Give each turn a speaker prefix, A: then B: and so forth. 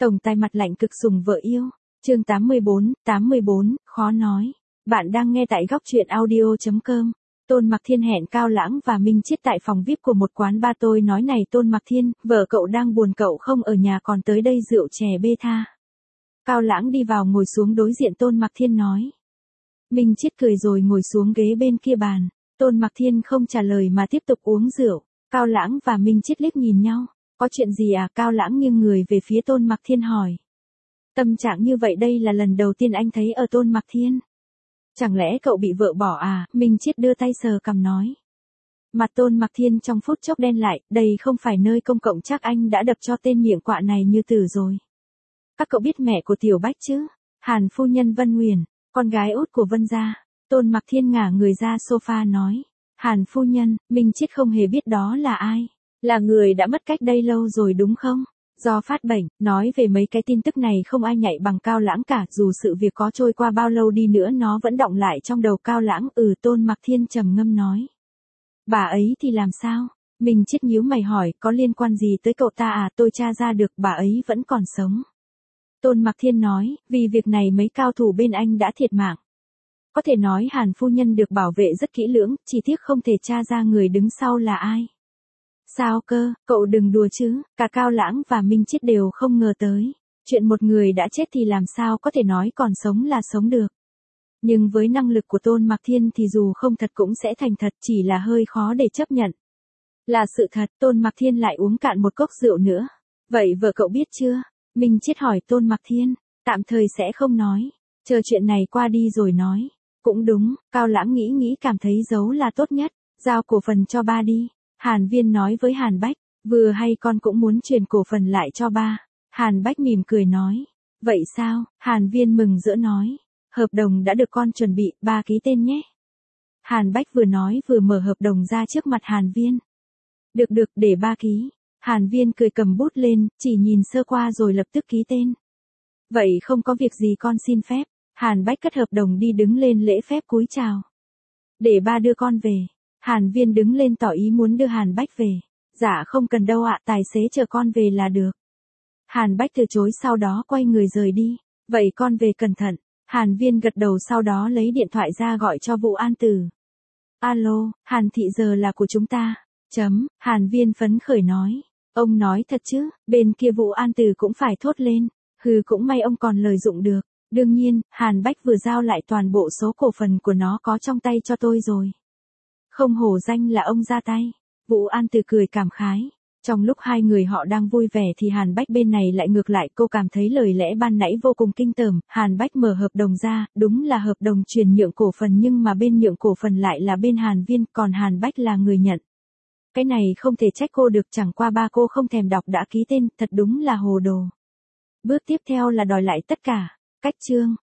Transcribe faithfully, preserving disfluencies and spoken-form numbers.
A: Tổng tài mặt lạnh cực sủng vợ yêu. Chương tám mươi bốn, tám mươi bốn, khó nói. Bạn đang nghe tại góc truyện audio chấm com. Tôn Mặc Thiên hẹn Cao Lãng và Minh Chiết tại phòng vi ai pi của một quán bar. Tôi nói này Tôn Mặc Thiên, vợ cậu đang buồn, cậu không ở nhà còn tới đây rượu chè bê tha. Cao Lãng đi vào ngồi xuống đối diện Tôn Mặc Thiên nói. Minh Chiết cười rồi ngồi xuống ghế bên kia bàn. Tôn Mặc Thiên không trả lời mà tiếp tục uống rượu. Cao Lãng và Minh Chiết liếc nhìn nhau. Có chuyện gì à? Cao Lãng nghiêng người về phía Tôn Mặc Thiên hỏi. Tâm trạng như vậy đây là lần đầu tiên anh thấy ở Tôn Mặc Thiên. Chẳng lẽ cậu bị vợ bỏ à? Minh Chiết đưa tay sờ cằm nói. Mặt Tôn Mặc Thiên trong phút chốc đen lại, đây không phải nơi công cộng, chắc anh đã đập cho tên miệng quạ này như tử rồi. Các cậu biết mẹ của Tiểu Bách chứ? Hàn phu nhân Vân Nguyền, con gái út của Vân gia. Tôn Mặc Thiên ngả người ra sofa nói. Hàn phu nhân, Minh Chiết không hề biết đó là ai. Là người đã mất cách đây lâu rồi đúng không? Do phát bệnh, nói về mấy cái tin tức này không ai nhạy bằng Cao Lãng cả, dù sự việc có trôi qua bao lâu đi nữa nó vẫn đọng lại trong đầu Cao Lãng. Ừ, Tôn Mặc Thiên trầm ngâm nói. Bà ấy thì làm sao? Minh Chiết nhíu mày hỏi, có liên quan gì tới cậu ta à? Tôi tra ra được bà ấy vẫn còn sống. Tôn Mặc Thiên nói, vì việc này mấy cao thủ bên anh đã thiệt mạng. Có thể nói Hàn phu nhân được bảo vệ rất kỹ lưỡng, chỉ tiếc không thể tra ra người đứng sau là ai. Sao cơ, cậu đừng đùa chứ, cả Cao Lãng và Minh Chiết đều không ngờ tới. Chuyện một người đã chết thì làm sao có thể nói còn sống là sống được. Nhưng với năng lực của Tôn Mặc Thiên thì dù không thật cũng sẽ thành thật, chỉ là hơi khó để chấp nhận. Là sự thật. Tôn Mặc Thiên lại uống cạn một cốc rượu nữa. Vậy vợ cậu biết chưa? Minh Chiết hỏi Tôn Mặc Thiên. Tạm thời sẽ không nói. Chờ chuyện này qua đi rồi nói. Cũng đúng, Cao Lãng nghĩ nghĩ cảm thấy giấu là tốt nhất. Giao cổ phần cho ba đi. Hàn Viên nói với Hàn Bách. Vừa hay con cũng muốn truyền cổ phần lại cho ba. Hàn Bách mỉm cười nói. Vậy sao? Hàn Viên mừng rỡ nói. Hợp đồng đã được con chuẩn bị, ba ký tên nhé. Hàn Bách vừa nói vừa mở hợp đồng ra trước mặt Hàn Viên. Được được, để ba ký. Hàn Viên cười cầm bút lên, chỉ nhìn sơ qua rồi lập tức ký tên. Vậy không có việc gì con xin phép. Hàn Bách cất hợp đồng đi đứng lên lễ phép cúi chào. Để ba đưa con về. Hàn Viên đứng lên tỏ ý muốn đưa Hàn Bách về. Dạ không cần đâu ạ, tài xế chờ con về là được. Hàn Bách từ chối sau đó quay người rời đi. Vậy con về cẩn thận. Hàn Viên gật đầu sau đó lấy điện thoại ra gọi cho Vũ An Tử. Alo, Hàn thị giờ là của chúng ta. Chấm, Hàn Viên phấn khởi nói. Ông nói thật chứ? Bên kia Vũ An Tử cũng phải thốt lên. Hừ, cũng may ông còn lời dụng được. Đương nhiên, Hàn Bách vừa giao lại toàn bộ số cổ phần của nó có trong tay cho tôi rồi. Không hổ danh là ông ra tay. Vũ An Tử cười cảm khái. Trong lúc hai người họ đang vui vẻ thì Hàn Bách bên này lại ngược lại, cô cảm thấy lời lẽ ban nãy vô cùng kinh tởm. Hàn Bách mở hợp đồng ra, đúng là hợp đồng chuyển nhượng cổ phần nhưng mà bên nhượng cổ phần lại là bên Hàn Viên, còn Hàn Bách là người nhận. Cái này không thể trách cô được, chẳng qua ba cô không thèm đọc đã ký tên, thật đúng là hồ đồ. Bước tiếp theo là đòi lại tất cả. Cách chương.